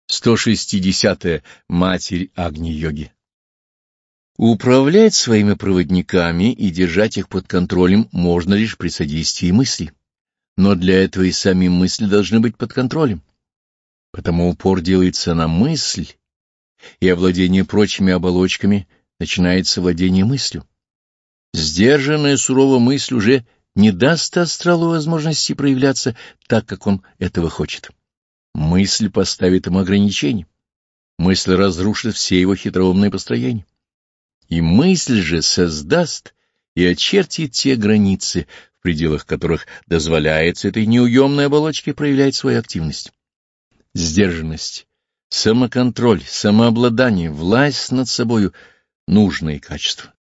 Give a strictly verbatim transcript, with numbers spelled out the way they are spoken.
сто шестидесятая. Матерь Агни-йоги. Управлять своими проводниками и держать их под контролем можно лишь при содействии мысли, но для этого и сами мысли должны быть под контролем. Потому упор делается на мысль, и овладение прочими оболочками начинается владение мыслью. Сдержанная суровая мысль уже не даст астралу возможности проявляться так, как он этого хочет. Мысль поставит ему ограничения. Мысль разрушит все его хитроумные построения. И мысль же создаст и очертит те границы, в пределах которых дозволяется этой неуемной оболочке проявлять свою активность. Сдержанность, самоконтроль, самообладание, власть над собою — нужные качества.